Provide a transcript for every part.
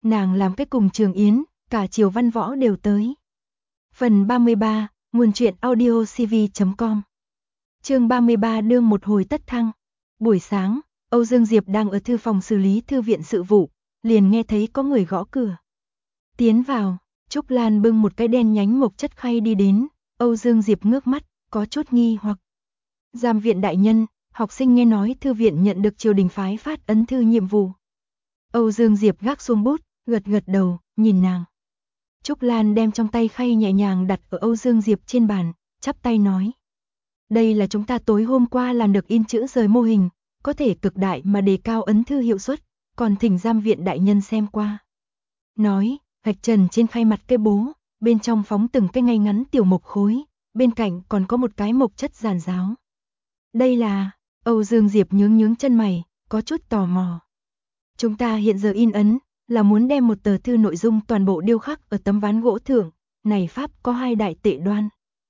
Nàng làm cái cùng Trường Yến, cả Triều Văn Võ đều tới. Phần 33, nguồn truyện audiocv.com. Chương 33 đương một hồi tất thăng. Buổi sáng, Âu Dương Diệp đang ở thư phòng xử lý thư viện sự vụ, liền nghe thấy có người gõ cửa. Tiến vào, Trúc Lan bưng một cái đen nhánh mộc chất khay đi đến, Âu Dương Diệp ngước mắt, có chút nghi hoặc. Giám viện đại nhân, học sinh nghe nói thư viện nhận được triều đình phái phát ấn thư nhiệm vụ. Âu Dương Diệp gác xuống bút, gật gật đầu, nhìn nàng. Trúc Lan đem trong tay khay nhẹ nhàng đặt ở Âu Dương Diệp trên bàn, chắp tay nói. Đây là chúng ta tối hôm qua làm được in chữ rời mô hình, có thể cực đại mà đề cao ấn thư hiệu suất, còn thỉnh giám viện đại nhân xem qua. Nói, vạch trần trên khay mặt cây bố, bên trong phóng từng cái ngay ngắn tiểu mộc khối, bên cạnh còn có một cái mộc chất giàn giáo. Đây là, Âu Dương Diệp nhướng chân mày, có chút tò mò. Chúng ta hiện giờ in ấn, là muốn đem một tờ thư nội dung toàn bộ điêu khắc ở tấm ván gỗ thượng, này pháp có hai đại tệ đoan.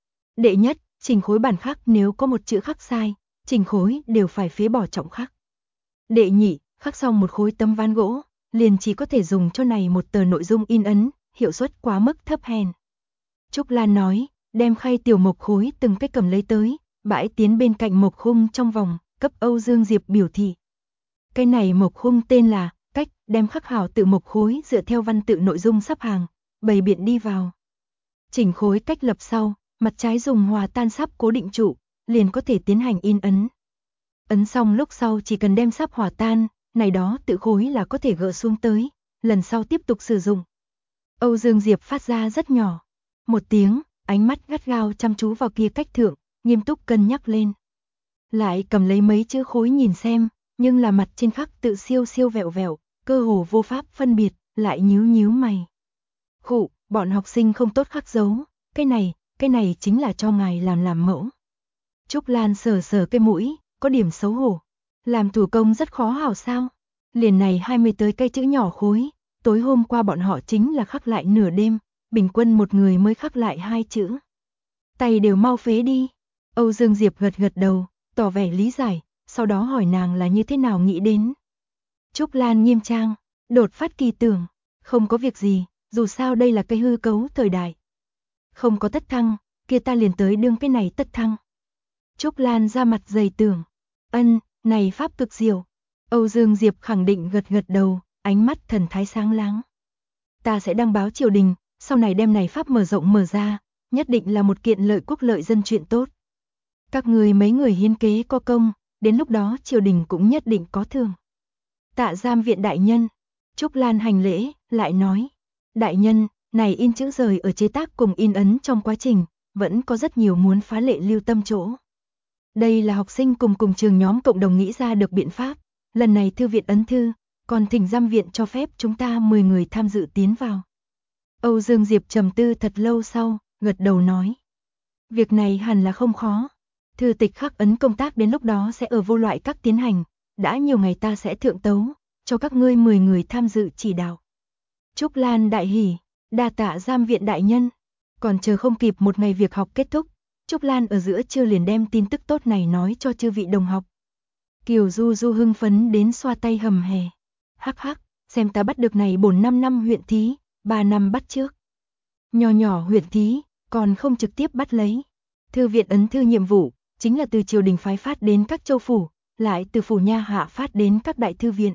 Đệ nhất, chỉnh khối bản khắc nếu có một chữ khắc sai, chỉnh khối đều phải phế bỏ trọng khắc. Đệ nhị, khắc xong một khối tấm ván gỗ, liền chỉ có thể dùng cho này một tờ nội dung in ấn, hiệu suất quá mức thấp hèn. Trúc Lan nói, đem khay tiểu mộc khối từng cái cầm lấy tới, bãi tiến bên cạnh mộc khung trong vòng, cấp Âu Dương Diệp biểu thị. Cái này mộc khung tên là cách, đem khắc hảo tự mộc khối dựa theo văn tự nội dung sắp hàng, bày biện đi vào. Chỉnh khối cách lập sau, mặt trái dùng hòa tan sắp cố định trụ, liền có thể tiến hành in ấn. Ấn xong lúc sau chỉ cần đem sắp hòa tan, này đó tự khối là có thể gỡ xuống tới, lần sau tiếp tục sử dụng. Âu Dương Diệp phát ra rất nhỏ. Một tiếng, ánh mắt gắt gao chăm chú vào kia cách thượng, nghiêm túc cân nhắc lên. Lại cầm lấy mấy chữ khối nhìn xem, nhưng là mặt trên khắc tự siêu vẹo vẹo, cơ hồ vô pháp phân biệt, lại nhíu mày. Khụ, bọn học sinh không tốt khắc dấu, cái này chính là cho ngài làm mẫu. Trúc Lan sờ cái mũi, có điểm xấu hổ. Làm thủ công rất khó hảo sao? Liền này 20 tới cây chữ nhỏ khối, tối hôm qua bọn họ chính là khắc lại nửa đêm, bình quân một người mới khắc lại 2 chữ. Tay đều mau phế đi. Âu Dương Diệp gật đầu, tỏ vẻ lý giải, sau đó hỏi nàng là như thế nào nghĩ đến. Trúc Lan nghiêm trang, đột phát kỳ tưởng, không có việc gì, dù sao đây là cái hư cấu thời đại. Không có tất thăng, kia ta liền tới đương cái này tất thăng. Trúc Lan ra mặt dày tưởng, này pháp cực diệu. Âu Dương Diệp khẳng định gật đầu, ánh mắt thần thái sáng láng. Ta sẽ đăng báo triều đình, sau này đem này pháp mở rộng mở ra, nhất định là một kiện lợi quốc lợi dân chuyện tốt. Các người mấy người hiến kế có công, đến lúc đó triều đình cũng nhất định có thưởng. Tạ giám viện đại nhân. Trúc Lan hành lễ, lại nói. Đại nhân, này in chữ rời ở chế tác cùng in ấn trong quá trình, vẫn có rất nhiều muốn phá lệ lưu tâm chỗ. Đây là học sinh cùng trường nhóm cộng đồng nghĩ ra được biện pháp. Lần này thư viện ấn thư, còn thỉnh giám viện cho phép chúng ta 10 người tham dự tiến vào. Âu Dương Diệp trầm tư thật lâu sau, gật đầu nói. Việc này hẳn là không khó. Thư tịch khắc ấn công tác đến lúc đó sẽ ở vô loại các tiến hành, đã nhiều ngày ta sẽ thượng tấu, cho các ngươi 10 người tham dự chỉ đạo. Trúc Lan đại hỉ, đa tạ giám viện đại nhân. Còn chờ không kịp một ngày việc học kết thúc, Trúc Lan ở giữa trưa liền đem tin tức tốt này nói cho chư vị đồng học. Kiều Du hưng phấn đến xoa tay hầm hè. Hắc, xem ta bắt được này 4-5 năm huyện thí, 3 năm bắt trước. Nhỏ huyện thí, còn không trực tiếp bắt lấy. Thư viện ấn thư nhiệm vụ, chính là từ triều đình phái phát đến các châu phủ, lại từ phủ nha hạ phát đến các đại thư viện.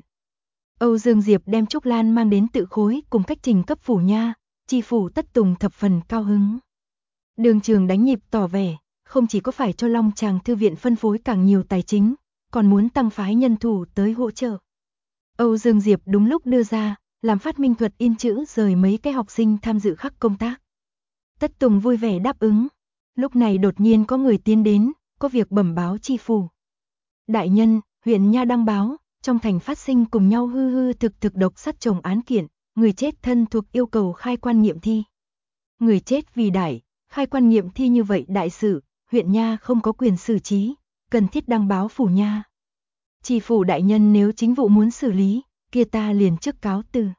Âu Dương Diệp đem Trúc Lan mang đến tự khối cùng cách trình cấp phủ nha, tri phủ Tất Tùng thập phần cao hứng. Đường Trường đánh nhịp tỏ vẻ, không chỉ có phải cho Long Tràng thư viện phân phối càng nhiều tài chính, còn muốn tăng phái nhân thủ tới hỗ trợ. Âu Dương Diệp đúng lúc đưa ra, làm phát minh thuật in chữ rời mấy cái học sinh tham dự khắc công tác. Tất Tùng vui vẻ đáp ứng. Lúc này đột nhiên có người tiến đến, có việc bẩm báo tri phủ. Đại nhân, huyện nha đăng báo, trong thành phát sinh cùng nhau hư thực độc sát chồng án kiện, người chết thân thuộc yêu cầu khai quan nghiệm thi. Người chết vì đại, khai quan nghiệm thi như vậy đại sự, huyện nha không có quyền xử trí, cần thiết đăng báo phủ nha. Tri phủ đại nhân nếu chính vụ muốn xử lý, kia ta liền trước cáo từ.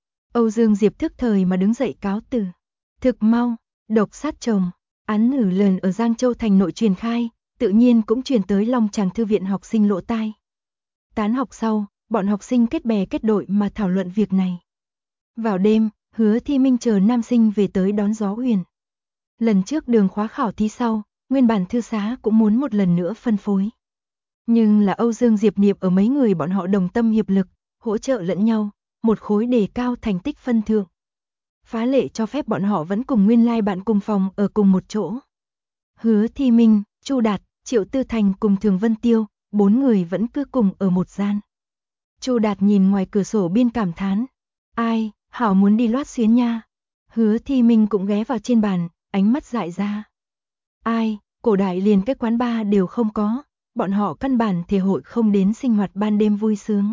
Âu Dương Diệp thức thời mà đứng dậy cáo từ. Thực mau, độc sát chồng, án nử lần ở Giang Châu thành nội truyền khai, tự nhiên cũng truyền tới Long Tràng thư viện học sinh lỗ tai. Tán học sau, bọn học sinh kết bè kết đội mà thảo luận việc này. Vào đêm, Hứa Thi Minh chờ nam sinh về tới đón Gió Huyền. Lần trước đường khóa khảo thi sau, nguyên bản thư xá cũng muốn một lần nữa phân phối. Nhưng là Âu Dương Diệp Niệm ở mấy người bọn họ đồng tâm hiệp lực, hỗ trợ lẫn nhau, một khối đề cao thành tích phân thượng. Phá lệ cho phép bọn họ vẫn cùng nguyên lai bạn cùng phòng ở cùng một chỗ. Hứa Thi Minh, Chu Đạt, Triệu Tư Thành cùng Thường Vân Tiêu, 4 người vẫn cứ cùng ở một gian. Chu Đạt nhìn ngoài cửa sổ biên cảm thán, ai, hảo muốn đi loát xuyến nha. Hứa Thi Minh cũng ghé vào trên bàn, ánh mắt dại ra. Ai, cổ đại liền cái quán bar đều không có, bọn họ căn bản thể hội không đến sinh hoạt ban đêm vui sướng.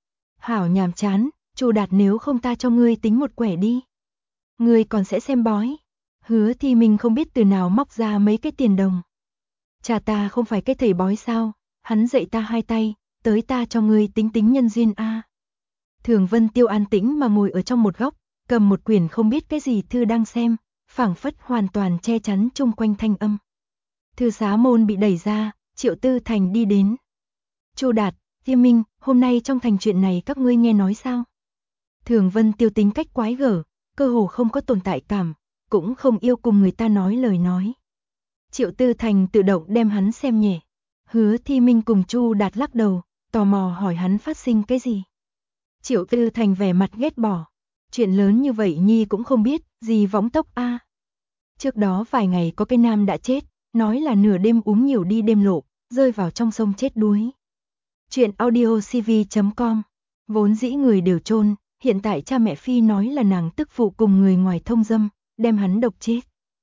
Hảo nhàm chán, Chu Đạt nếu không ta cho ngươi tính một quẻ đi. Ngươi còn sẽ xem bói. Hứa Thi Minh không biết từ nào móc ra mấy cái tiền đồng. Cha ta không phải cái thầy bói sao, hắn dạy ta 2 tay, tới ta cho ngươi tính tính nhân duyên a. Thường Vân Tiêu an tĩnh mà ngồi ở trong một góc, cầm một quyển không biết cái gì thư đang xem, phảng phất hoàn toàn che chắn chung quanh thanh âm. Thư xá môn bị đẩy ra, Triệu Tư Thành đi đến. Chu Đạt, Thi Minh, hôm nay trong thành chuyện này các ngươi nghe nói sao? Thường Vân Tiêu tính cách quái gở, cơ hồ không có tồn tại cảm, cũng không yêu cùng người ta nói lời nói. Triệu Tư Thành tự động đem hắn xem nhẹ. Hứa Thi Minh cùng Chu Đạt lắc đầu, tò mò hỏi hắn phát sinh cái gì. Triệu Tư Thành vẻ mặt ghét bỏ. Chuyện lớn như vậy nhi cũng không biết, gì võng tốc a. Trước đó vài ngày có cái nam đã chết, nói là nửa đêm uống nhiều đi đêm lộ, rơi vào trong sông chết đuối. Chuyện audiocv.com. Vốn dĩ người đều chôn, hiện tại cha mẹ Phi nói là nàng tức phụ cùng người ngoài thông dâm, đem hắn độc chết.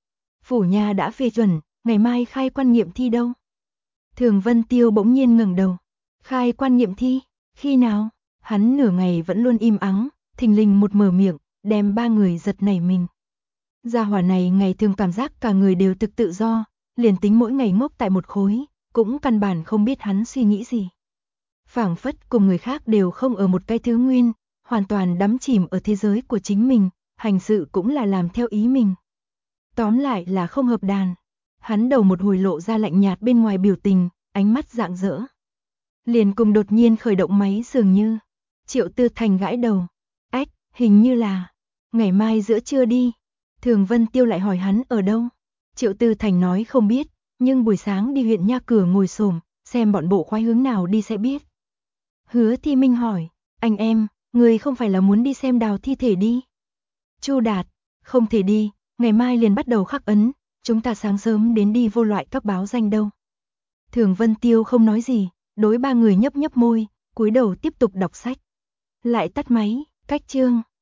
Phủ nhà đã phê chuẩn, ngày mai khai quan nghiệm thi đâu? Thường Vân Tiêu bỗng nhiên ngẩng đầu. Khai quan nghiệm thi, khi nào? Hắn nửa ngày vẫn luôn im ắng, thình lình một mở miệng, đem 3 người giật nảy mình. Gia hỏa này ngày thường cảm giác cả người đều thực tự do, liền tính mỗi ngày ngốc tại một khối, cũng căn bản không biết hắn suy nghĩ gì. Phảng phất cùng người khác đều không ở một cái thứ nguyên, hoàn toàn đắm chìm ở thế giới của chính mình, hành sự cũng là làm theo ý mình. Tóm lại là không hợp đàn. Hắn đầu một hồi lộ ra lạnh nhạt bên ngoài biểu tình, ánh mắt rạng rỡ. Liền cùng đột nhiên khởi động máy dường như. Triệu Tư Thành gãi đầu. Ách, hình như là ngày mai giữa trưa đi. Thường Vân Tiêu lại hỏi hắn ở đâu. Triệu Tư Thành nói không biết, nhưng buổi sáng đi huyện nha cửa ngồi xổm, xem bọn bộ khoái hướng nào đi sẽ biết. Hứa Thi Minh hỏi, anh em, người không phải là muốn đi xem đào thi thể đi? Chu Đạt, không thể đi, ngày mai liền bắt đầu khắc ấn, chúng ta sáng sớm đến đi vô loại các báo danh đâu. Thường Vân Tiêu không nói gì, đối 3 người nhấp nhấp môi, cúi đầu tiếp tục đọc sách. Lại tắt máy, cách chương.